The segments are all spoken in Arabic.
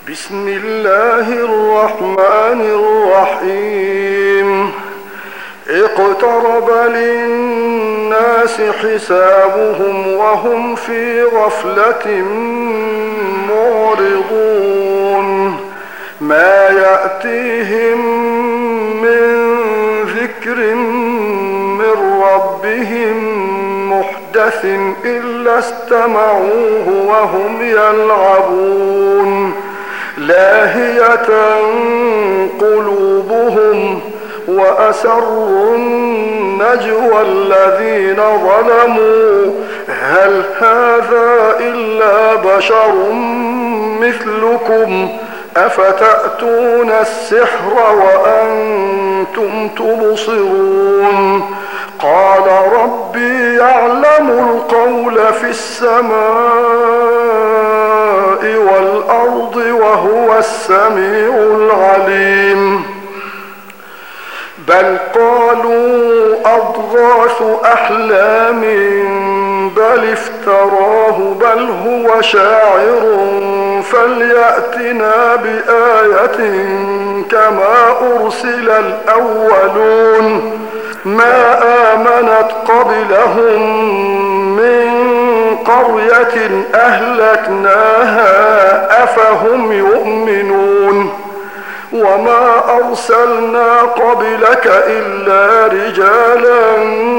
بسم الله الرحمن الرحيم. اقترب للناس حسابهم وهم في غفلة معرضون. ما يأتيهم من ذكر من ربهم محدث إلا استمعوه وهم يلعبون. لاهية قلوبهم وأسروا النجوى الذين ظلموا هل هذا إلا بشر مثلكم أفتأتون السحر وأنتم تبصرون. قال ربي يعلم القول في السماء والأرض وهو السميع العليم. بل قالوا أضغاث أحلام بل افتراه بل هو شاعر فليأتنا بآية كما أرسل الأولون. ما آمنت قبلهم من قرية أهلكناها أفهم يؤمنون. وما أرسلنا قبلك إلا رجالا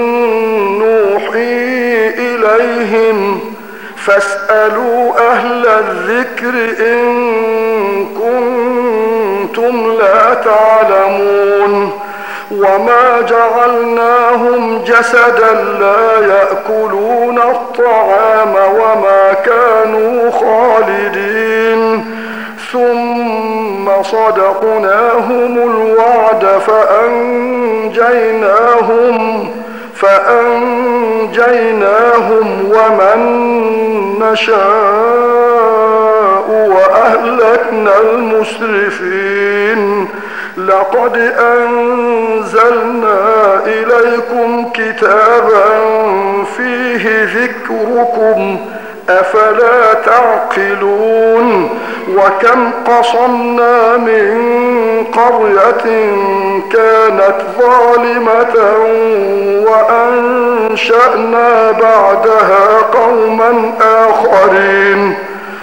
نوحي إليهم فاسألوا أهل الذكر إن كنتم لا تعلمون. وما جعلناهم جسدا لا يأكلون الطعام وما كانوا خالدين ثم صدقناهم الوعد فأنجيناهم ومن نشاء وأهلكنا المسرفين. لقد أنزلنا إليكم كتابا فيه ذكركم أفلا تعقلون. وكم قصمنا من قرية كانت ظالمة وأنشأنا بعدها قوما آخرين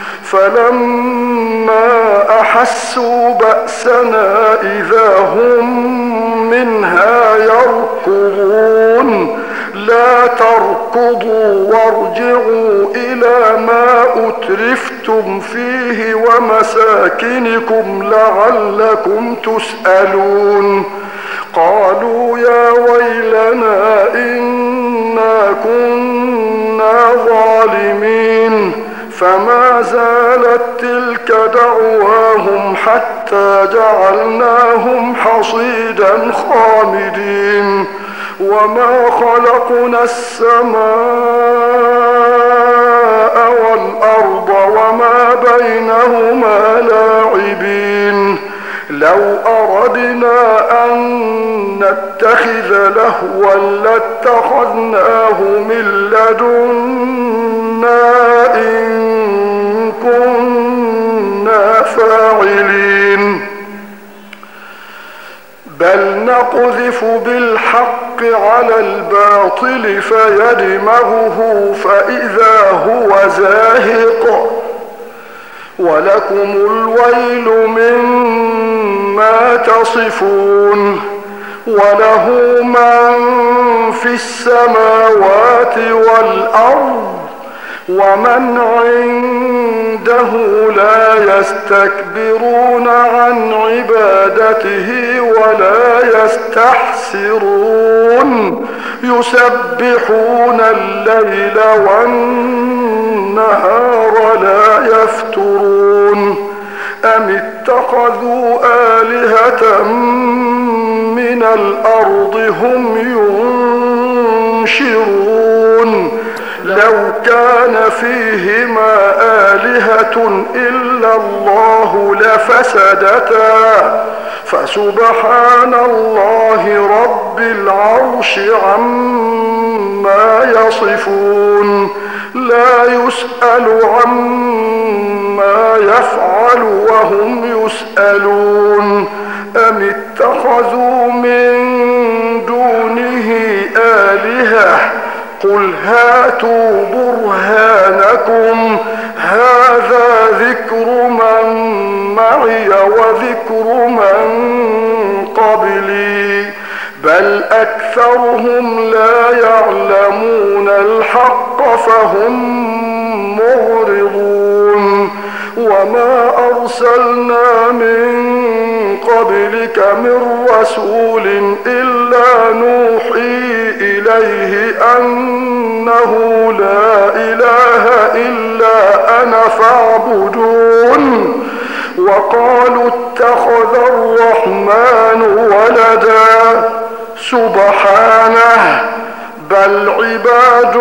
فلما أحسوا بأسنا إذا هم منها يركضون. لا تركضوا وارجعوا إلى ما أترفتم فيه ومساكنكم لعلكم تسألون. قالوا يا ويلنا إنا كنا ظالمين. فما زالت تلك دعواهم حتى جعلناهم حصيدا خامدين. وما خلقنا السماء والأرض وما بينهما لاعبين. لو أردنا أن نتخذ لهوا لاتخذناه من لدنا إن كنا فاعلين. بل نقذف بالحق على الباطل فيدمغه فإذا هو زاهق. ولكم الويل مما تصفون. وله من في السماوات والأرض ومن عنده لا يستكبرون عن عبادته ولا يستحسرون. يسبحون الليل والنهار لا يفترون. أم اتخذوا آلهة من الأرض هم ينشرون. لو كان فيهما آلهة إلا الله لفسدتا فسبحان الله رب العرش عما يصفون لا يسأل عما يفعل وهم يسألون أم اتخذوا من دونه آلهة قل هاتوا برهانكم هذا ذكر من معي وذكر من قبلي بل أكثرهم لا يعلمون الحق فهم معرضون وما أرسلنا من قبلك من رسول إلا نوحي إليه أنه لا إله إلا أنا فاعبدون وقالوا اتخذ الرحمن ولدا سبحانه بل عباد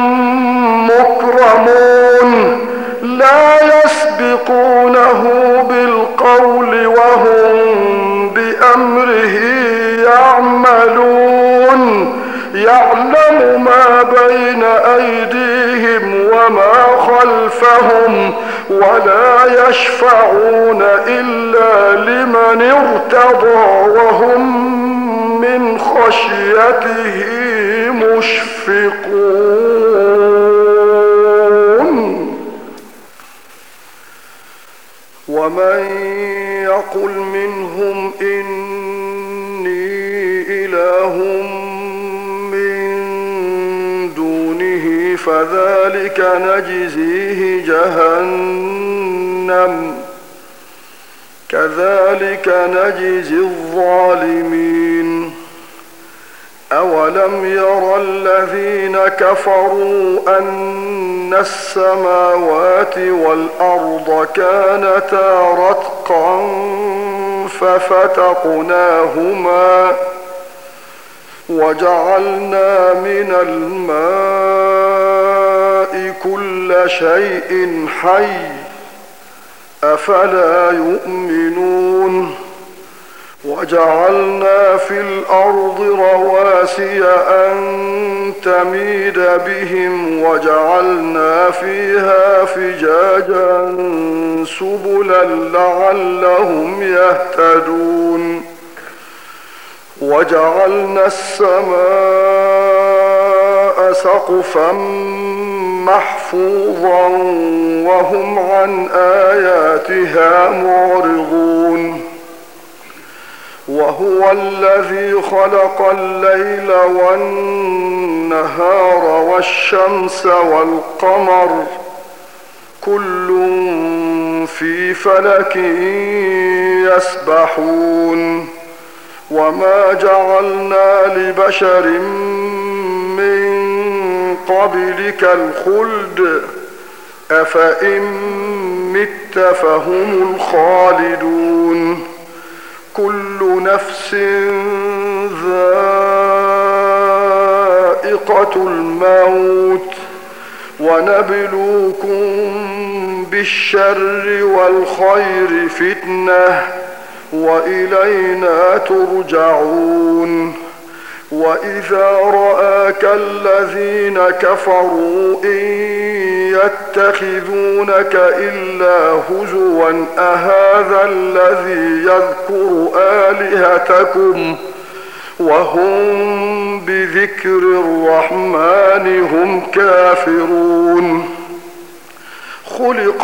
مكرمون لا يسبقونه بالقول وهم بأمره يعملون يعلم ما بين أيديهم وما خلفهم ولا يشفعون إلا لمن ارتضى وهم من خشيته مشفقون ومن يقل منهم إني إله من دونه فذلك نجزيه جهنم كذلك نجزي الظالمين أولم ير الذين كفروا أن السماوات والأرض كانتا رتقا ففتقناهما وجعلنا من الماء كل شيء حي أفلا يؤمنون وجعلنا في الأرض رواسي أن تميد بهم وجعلنا فيها فجاجا سبلا لعلهم يهتدون وجعلنا السماء سقفا محفوظا وهم عن آياتها معرضون وهو الذي خلق الليل والنهار والشمس والقمر كل في فلك يسبحون وما جعلنا لبشر من قبلك الخلد أفإن مت فهم الخالدون كل نفس ذائقة الموت ونبلوكم بالشر والخير فتنة وإلينا ترجعون وإذا رآك الذين كفروا إن يتخذونك إلا هزوا أهذا الذي يذكر آلهتكم وهم بذكر الرحمن هم كافرون خلق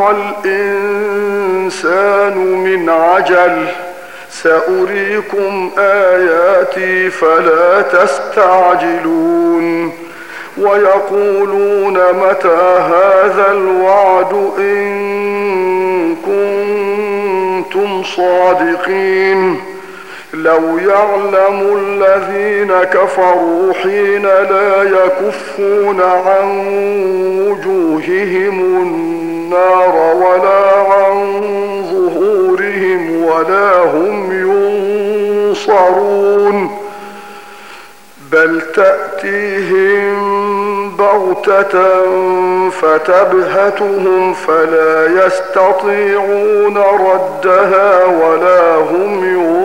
الإنسان من عجل سأريكم آياتي فلا تستعجلون ويقولون متى هذا الوعد إن كنتم صادقين لو يعلم الذين كفروا حين لا يكفون عن وجوههم النار ولا عن ظهورهم ولا هم ينصرون بل تأتيهم بغتة بغتة فتبهتهم فلا يستطيعون ردها ولا هم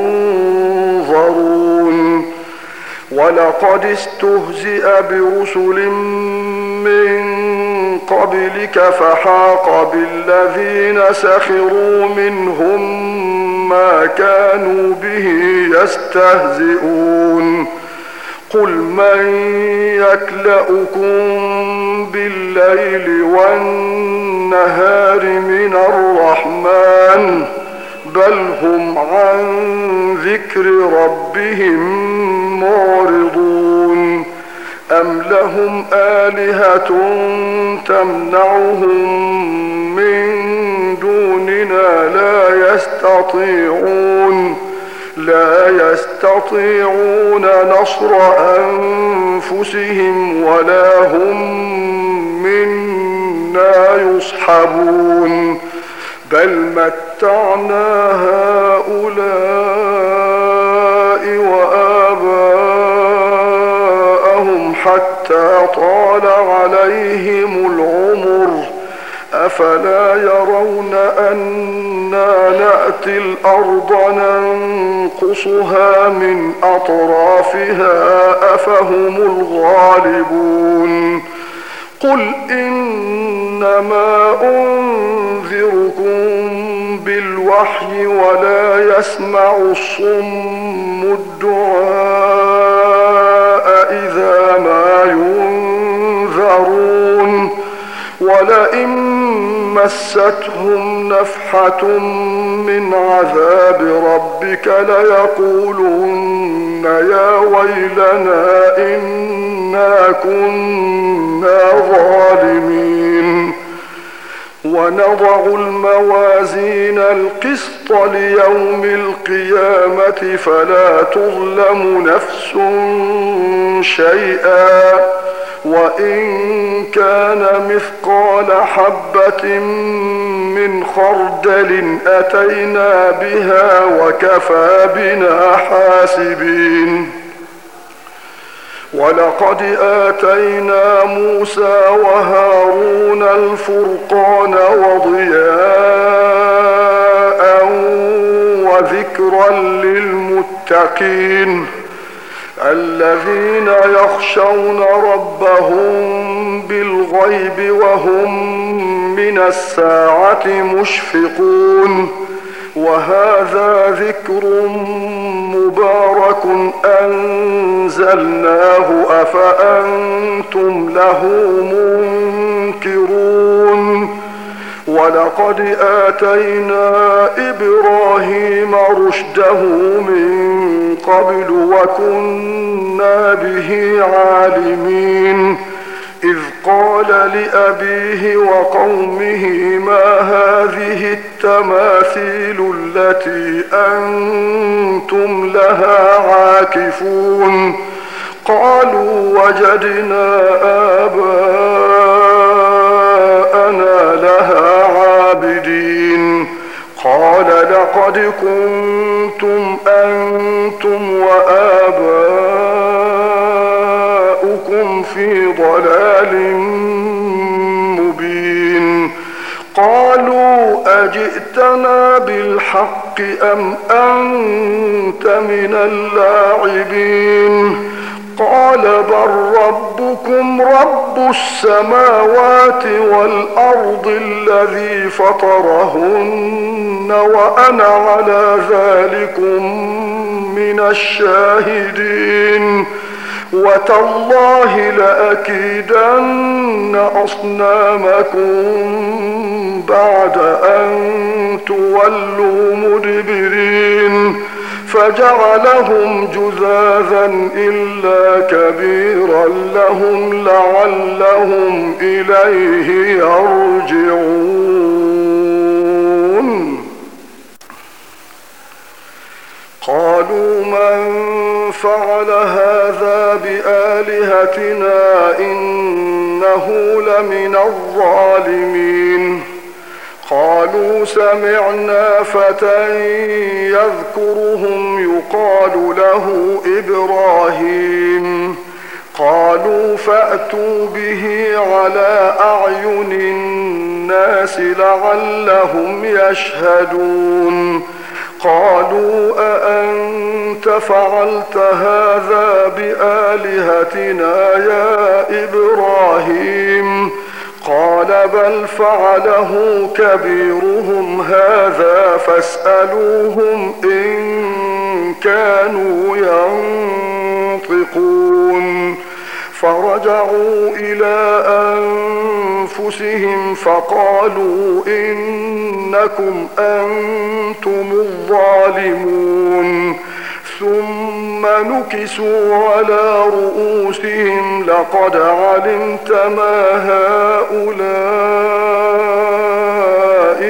ينظرون. ولقد استهزئ برسل من قبلك فحاق بالذين سخروا منهم ما كانوا به يستهزئون. قل من يكلؤكم بالليل والنهار من الرحمن بل هم عن ذكر ربهم معرضون. أم لهم آلهة تمنعهم من دوننا لا يستطيعون نصر أنفسهم ولا هم منا يصحبون. بل متعنا هؤلاء وآباءهم حتى طال عليهم العمر أفلا يرون أنا نأتي الأرض ننقصها من أطرافها أفهم الغالبون. قل إنما أنذركم بالوحي ولا يسمع الصم الدعاء إذا ما ينذرون. ولئن مستهم نفحة من عذاب ربك ليقولن يا ويلنا إنا كنا ظالمين. ونضع الموازين القسط ليوم القيامة فلا تظلم نفس شيئا وإن كان مثقال حبة من خردل أتينا بها وكفى بنا حاسبين. ولقد آتينا موسى وهارون الفرقان وضياء وذكرا للمتقين الذين يخشون ربهم بالغيب وهم من الساعة مشفقون. وهذا ذكر مبارك أنزلناه أفأنتم له منكرون. ولقد آتينا إبراهيم رشده من قبل وكنا به عالمين. إذ قال لأبيه وقومه ما هذه التماثيل التي أنتم لها عاكفون. قالوا وجدنا آباءنا لها عابدين. قال لقد كنتم أنتم وآباؤكم في ضلال مبين. قالوا أجئتنا بالحق أم أنت من اللاعبين. قال بل ربكم رب السماوات والأرض الذي فطرهن وأنا على ذلكم من الشاهدين. وتالله لأكيدن أصنامكم بعد أن تولوا مدبرين. فجعلهم جذاذا إلا كبيرا لهم لعلهم إليه يرجعون. قالوا من فعل هذا بآلهتنا إنه لمن الظالمين. قالوا سمعنا فتى يذكرهم يقال له إبراهيم. قالوا فأتوا به على أعين الناس لعلهم يشهدون قالوا أأنت فعلت هذا بآلهتنا يا إبراهيم قال بل فعله كبيرهم هذا فاسألوهم إن كانوا ينطقون فرجعوا إلى أنفسهم فقالوا إنكم أنتم الظالمون ثم نكسوا على رؤوسهم لقد علمت ما هؤلاء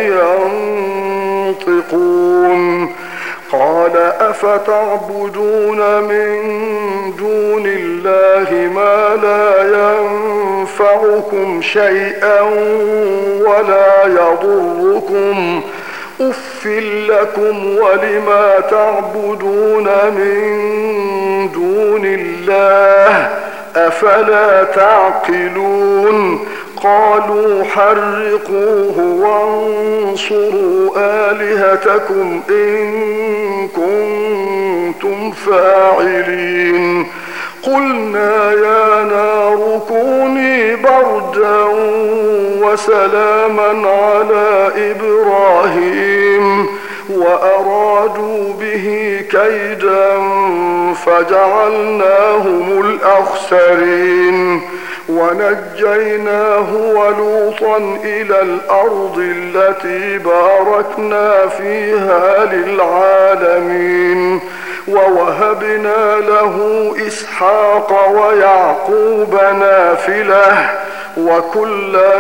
ينطقون قال أفتعبدون من دون الله ما لا ينفعكم شيئا ولا يضركم أف لكم ولما تعبدون من دون الله أفلا تعقلون قالوا حرقوه وانصروا آلهتكم إن كنتم فاعلين قلنا يا نار كوني بردا وسلاما على إبراهيم وأرادوا به كيدا فجعلناهم الأخسرين ونجيناه ولوطا إلى الأرض التي باركنا فيها للعالمين ووهبنا له إسحاق ويعقوب نافلة وكلا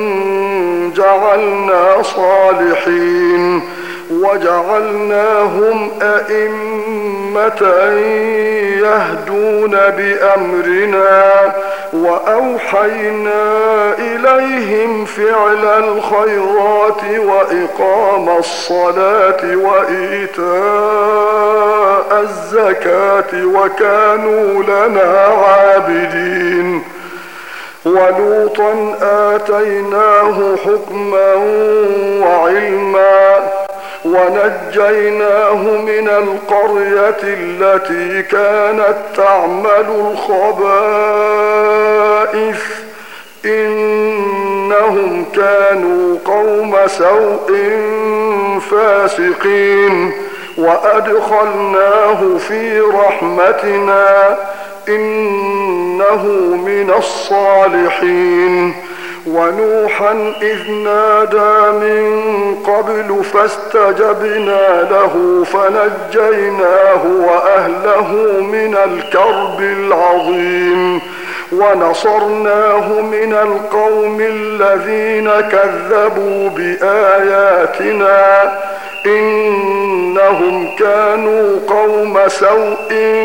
جعلنا صالحين وجعلناهم أئمة يهدون بأمرنا وأوحينا إليهم فعل الخيرات وإقام الصلاة وإيتاء الزكاة وكانوا لنا عابدين ولوطا آتيناه حكما وعلما ونجيناه من القرية التي كانت تعمل الخبائث إنهم كانوا قوم سوء فاسقين وأدخلناه في رحمتنا إنه من الصالحين ونوحا إذ نادى من قبل فاستجبنا له فنجيناه وأهله من الكرب العظيم ونصرناه من القوم الذين كذبوا بآياتنا إنهم كانوا قوم سوء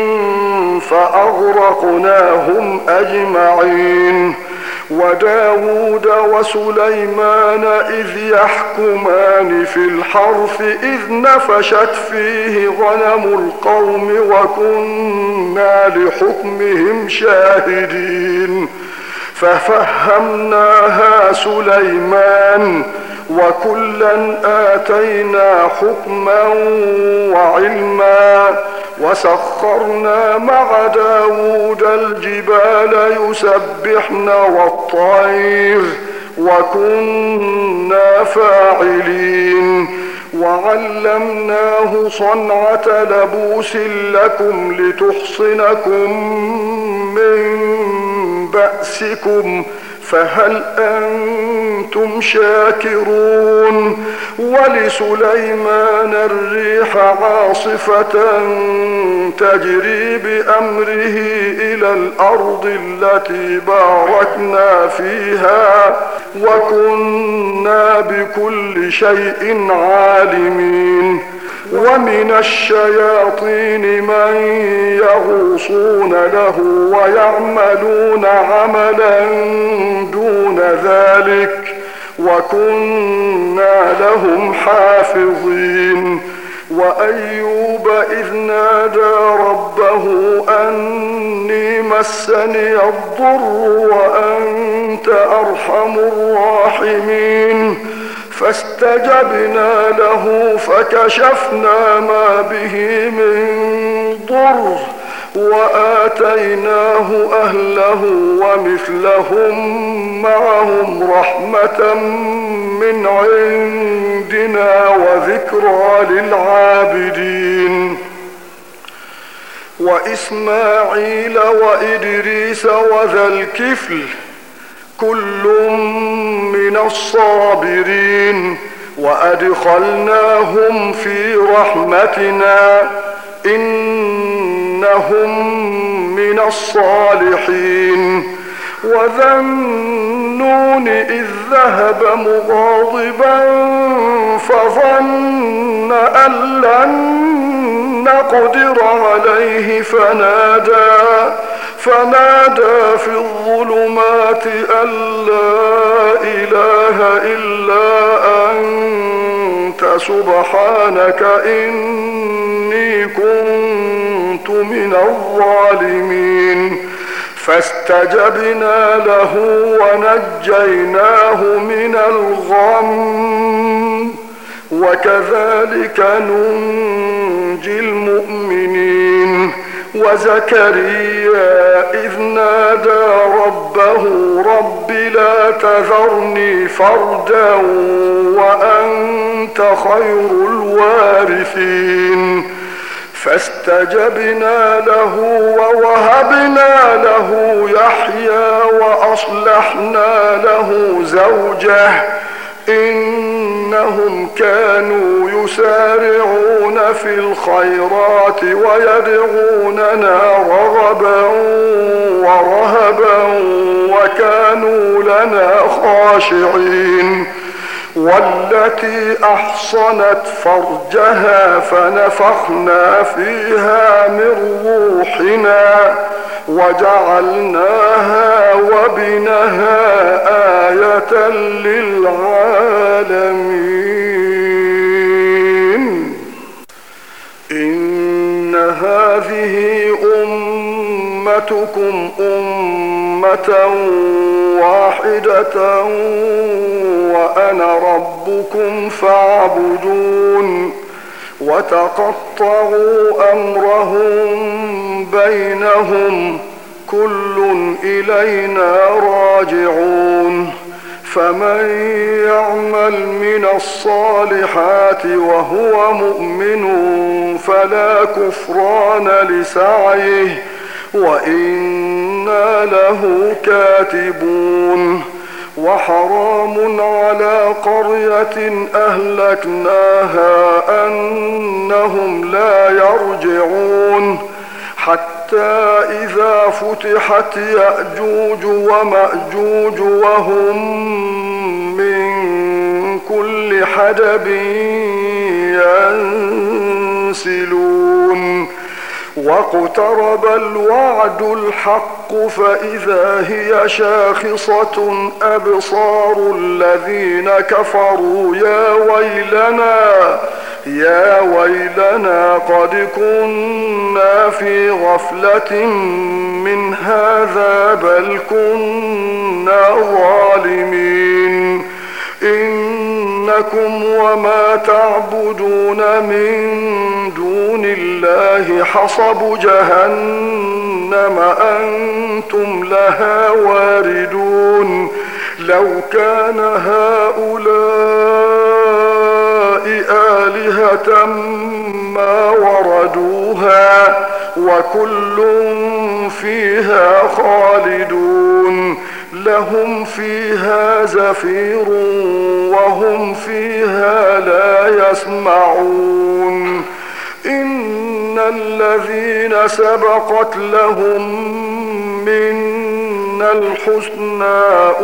فأغرقناهم أجمعين وداود وسليمان إذ يحكمان في الحرث إذ نفشت فيه غنم القوم وكنا لحكمهم شاهدين ففهمناها سليمان وكلا آتينا حكما وعلما وسخرنا مع داود الجبال يسبحن والطير وكنا فاعلين وعلمناه صنعة لبوس لكم لتحصنكم من بأسكم فهل أنتم شاكرون ولسليمان الريح عاصفة تجري بأمره إلى الأرض التي باركنا فيها وكنا بكل شيء عالمين ومن الشياطين من يغوصون له ويعملون عملا دون ذلك وكنا لهم حافظين وأيوب إذ نادى ربه أني مسني الضر وأنت أرحم الراحمين فاستجبنا له فكشفنا ما به من ضر وآتيناه أهله ومثلهم معهم رحمة من عندنا وذكرى للعابدين وإسماعيل وإدريس وذا الكفل كل من الصابرين وأدخلناهم في رحمتنا إنهم من الصالحين وذا النون إذ ذهب مغاضبا فظن أن لن نقدر عليه فنادى في الظلمات أن لا إله إلا أنت سبحانك إني كنت من الظالمين فاستجبنا له ونجيناه من الغم وكذلك ننجي المؤمنين وزكريا إذ نادى ربه رب لا تذرني فردا وأنت خير الوارثين فاستجبنا له ووهبنا له يحيى وأصلحنا له زوجه إنهم كانوا يسارعون في الخيرات ويدعوننا رغبا ورهبا وكانوا لنا خاشعين والتي أحصنت فرجها فنفخنا فيها من روحنا وجعلناها وابنها آية للعالمين إن هذه أمتكم أمة واحدة وأنا ربكم فاعبدون وتقطعوا أمرهم بينهم كل إلينا راجعون فمن يعمل من الصالحات وهو مؤمن فلا كفران لسعيه وإنا له كاتبون وحرام على قرية أهلكناها أنهم لا يرجعون حتى إذا فتحت يأجوج ومأجوج وهم من كل حدب ينسلون واقترب الوعد الحق فإذا هي شاخصة أبصار الذين كفروا يا ويلنا قد كنا في غفلة من هذا بل كنا ظالمين إنكم وما تعبدون من دون الله حصب جهنم أنتم لها واردون لو كان هؤلاء آلهة ما وردوها وكل فيها خالدون لهم فيها زفير وهم فيها لا يسمعون إن الذين سبقت لهم منا الحسنى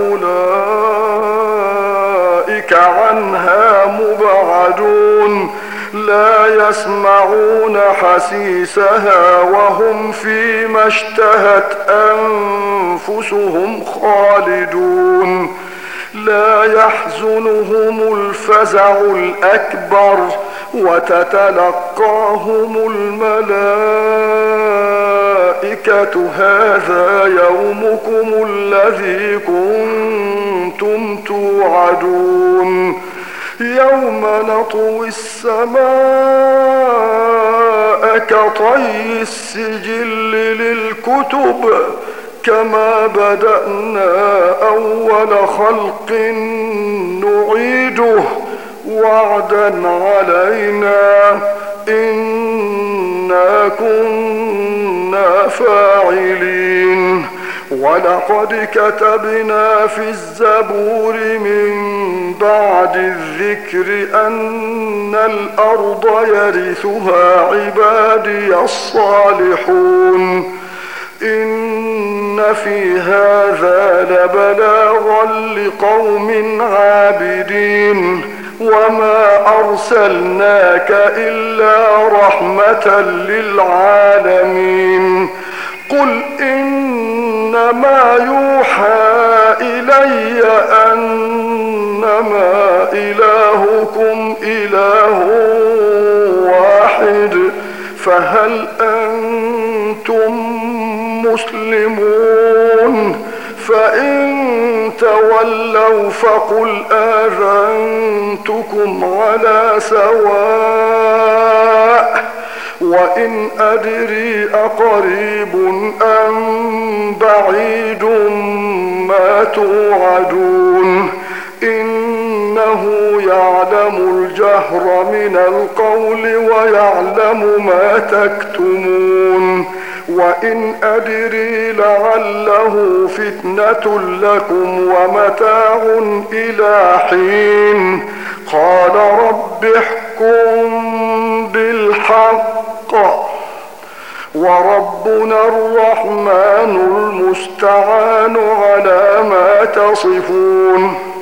أولئك عنها مبعدون لا يسمعون حسيسها وهم فيما اشتهت أنفسهم خالدون لا يحزنهم الفزع الأكبر وتتلقاهم الملائكة هذا يومكم الذي كنتم توعدون يوم نطوي السماء كطي السجل للكتب كما بدأنا أول خلق نعيده وعدا علينا إنا كنا فاعلين ولقد كتبنا في الزبور من بعد الذكر أن الأرض يرثها عبادي الصالحون إن في هذا لبلاغا لقوم عابدين وما أرسلناك إلا رحمة للعالمين قل إنما يوحى إلي أنما إلهكم إله واحد فهل أنتم مسلمون فإن تولوا فقل آذنتكم على سواء وإن أدري أقريب أم بعيد ما توعدون إنه يعلم الجهر من القول ويعلم ما تكتمون وإن أدري لعله فتنة لكم ومتاع إلى حين قال رب احكم بالحق وربنا الرحمن المستعان على ما تصفون